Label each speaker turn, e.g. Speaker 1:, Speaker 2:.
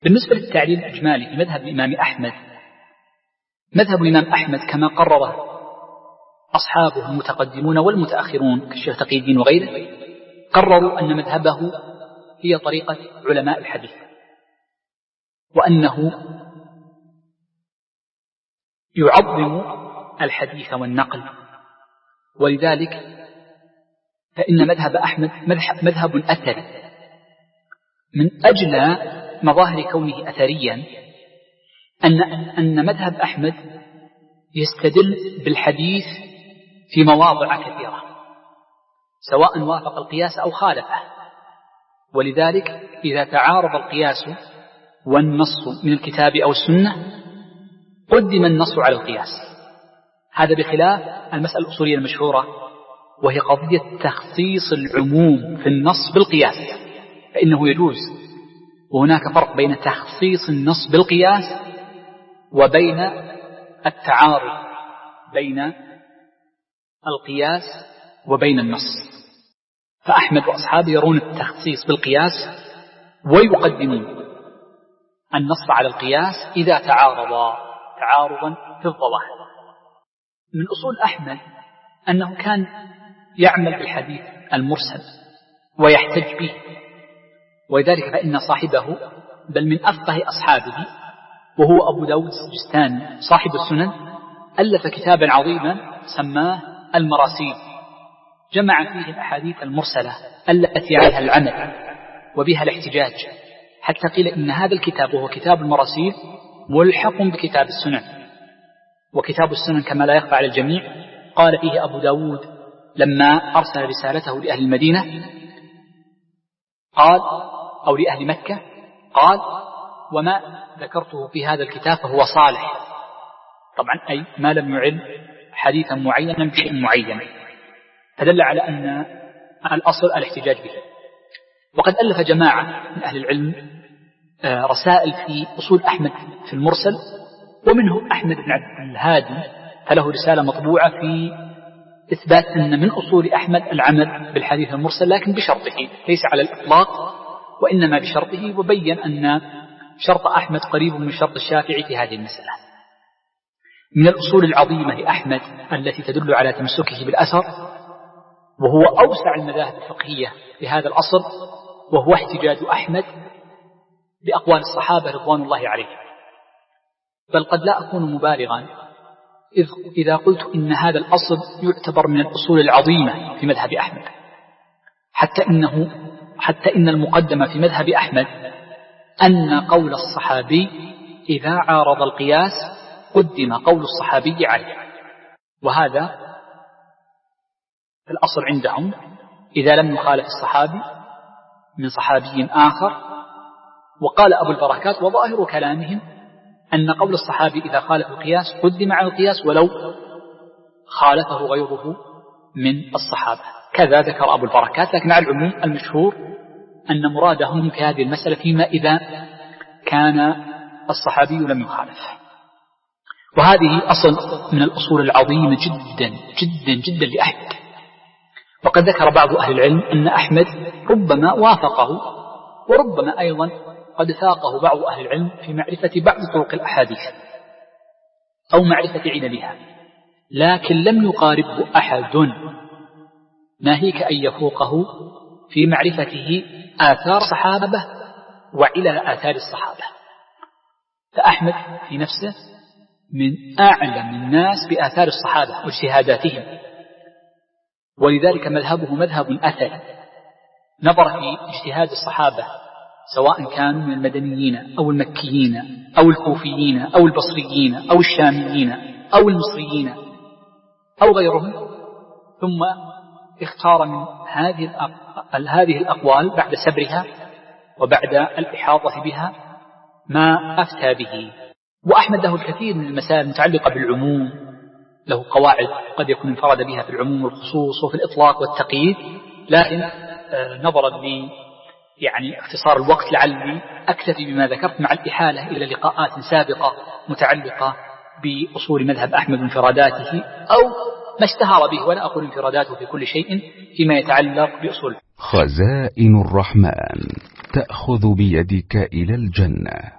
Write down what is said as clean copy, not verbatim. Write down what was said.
Speaker 1: بالنسبة للتعليل الإجمالي في مذهب الإمام أحمد، مذهب الإمام أحمد كما قرره أصحابه المتقدمون والمتأخرون كالشيخ تقي الدين وغيره، قرروا أن مذهبه هي طريقة علماء الحديث، وأنه يعظم الحديث والنقل، ولذلك فإن مذهب أحمد مذهب أثري. من أجل مظاهر كونه أثريا أن مذهب أحمد يستدل بالحديث في مواضع كثيرة سواء وافق القياس أو خالفه، ولذلك إذا تعارض القياس والنص من الكتاب أو السنة قدم النص على القياس. هذا بخلاف المسألة الأصولية المشهورة وهي قضية تخصيص العموم في النص بالقياس، فإنه يجوز، وهناك فرق بين تخصيص النص بالقياس وبين التعارض بين القياس وبين النص. فأحمد وأصحابه يرون التخصيص بالقياس ويقدمون النص على القياس إذا تعارضا تعارضا في الظواهر. من أصول أحمد أنه كان يعمل بالحديث المرسل ويحتج به، ولذلك فإن صاحبه بل من أفقه أصحابه وهو أبو داود السجستاني صاحب السنن ألف كتابا عظيما سماه المراسيل، جمع فيه الأحاديث المرسلة التي عليها العمل وبها الاحتجاج، حتى قيل إن هذا الكتاب وهو كتاب المراسيل ملحق بكتاب السنن. وكتاب السنن كما لا يخفى على الجميع قال فيه أبو داود لما أرسل رسالته لأهل المدينة قال أو لأهل مكة قال: وما ذكرته في هذا الكتاب فهو صالح، طبعا أي ما لم يعل حديثا معينا بشيء معين، فدل على أن الأصل الاحتجاج به. وقد ألف جماعة من أهل العلم رسائل في أصول أحمد في المرسل، ومنهم أحمد بن عبد الهادي فله رسالة مطبوعة في إثبات أن من أصول أحمد العمل بالحديث المرسل، لكن بشرطه ليس على الإطلاق وإنما بشرطه، وبين أن شرط أحمد قريب من شرط الشافعي في هذه المسألة. من الأصول العظيمة لأحمد التي تدل على تمسكه بالأثر، وهو أوسع المذاهب الفقهية في هذا الأصل، وهو احتجاج أحمد بأقوال الصحابة رضوان الله عليهم. بل قد لا أكون مبالغا إذا قلت إن هذا الأصل يعتبر من الأصول العظيمة في مذهب أحمد، حتى إن المقدمة في مذهب أحمد أن قول الصحابي إذا عارض القياس قدم قول الصحابي عليه. وهذا الأصل عندهم إذا لم يخالف الصحابي من صحابي آخر. وقال أبو البركات وظاهر كلامهم أن قول الصحابي إذا خالف القياس قدم على القياس ولو خالفه غيره من الصحابة، كذا ذكر أبو البركات. لكن على العموم المشهور أن مرادهم في هذه المسألة فيما إذا كان الصحابي لم يخالف. وهذه أصل من الأصول العظيمة جدا جدا جدا لأحمد. وقد ذكر بعض أهل العلم أن أحمد ربما وافقه، وربما أيضا قد فاقه بعض أهل العلم في معرفة بعض طرق الأحاديث أو معرفة عللها، لكن لم يقاربه أحد ناهيك أن يفوقه في معرفته آثار الصحابة وعلل آثار الصحابة. فأحمد في نفسه من أعلم الناس بآثار الصحابة واجتهاداتهم، ولذلك مذهبه مذهب أثري، نظر في اجتهاد الصحابة سواء كانوا من المدنيين أو المكيين أو الكوفيين أو البصريين أو الشاميين أو المصريين أو غيرهم، ثم اختار من هذه الأقوال بعد سبرها وبعد الإحاطة بها ما أفتى به. وأحمد له الكثير من المسائل المتعلقة بالعموم، له قواعد قد يكون انفرد بها في العموم والخصوص وفي الإطلاق والتقييد، لكن نظرا لي اختصار الوقت لعلي أكتفي بما ذكرت مع الإحالة إلى لقاءات سابقة متعلقة بأصول مذهب أحمد وانفراداته أو ما اشتهر به، ولا أقول انفراداته في كل شيء فيما يتعلق بأصول.
Speaker 2: خزائن الرحمن تأخذ بيدك إلى الجنة.